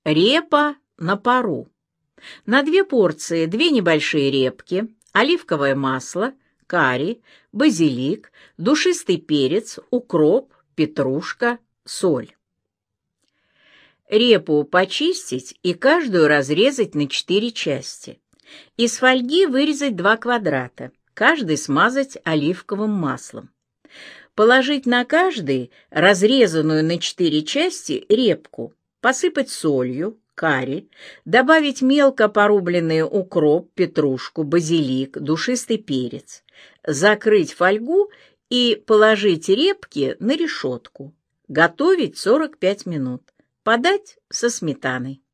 Репа на пару. На 2 порции 2 небольшие репки, оливковое масло, карри, базилик, душистый перец, укроп, петрушка, соль. Репу почистить и каждую разрезать на 4 части. Из фольги вырезать 2 квадрата, каждый смазать оливковым маслом. Положить на каждый разрезанную на 4 части репку, посыпать солью, карри, добавить мелко порубленный укроп, петрушку, базилик, душистый перец, закрыть фольгу и положить репки на решетку. Готовить 45 минут. Подать со сметаной.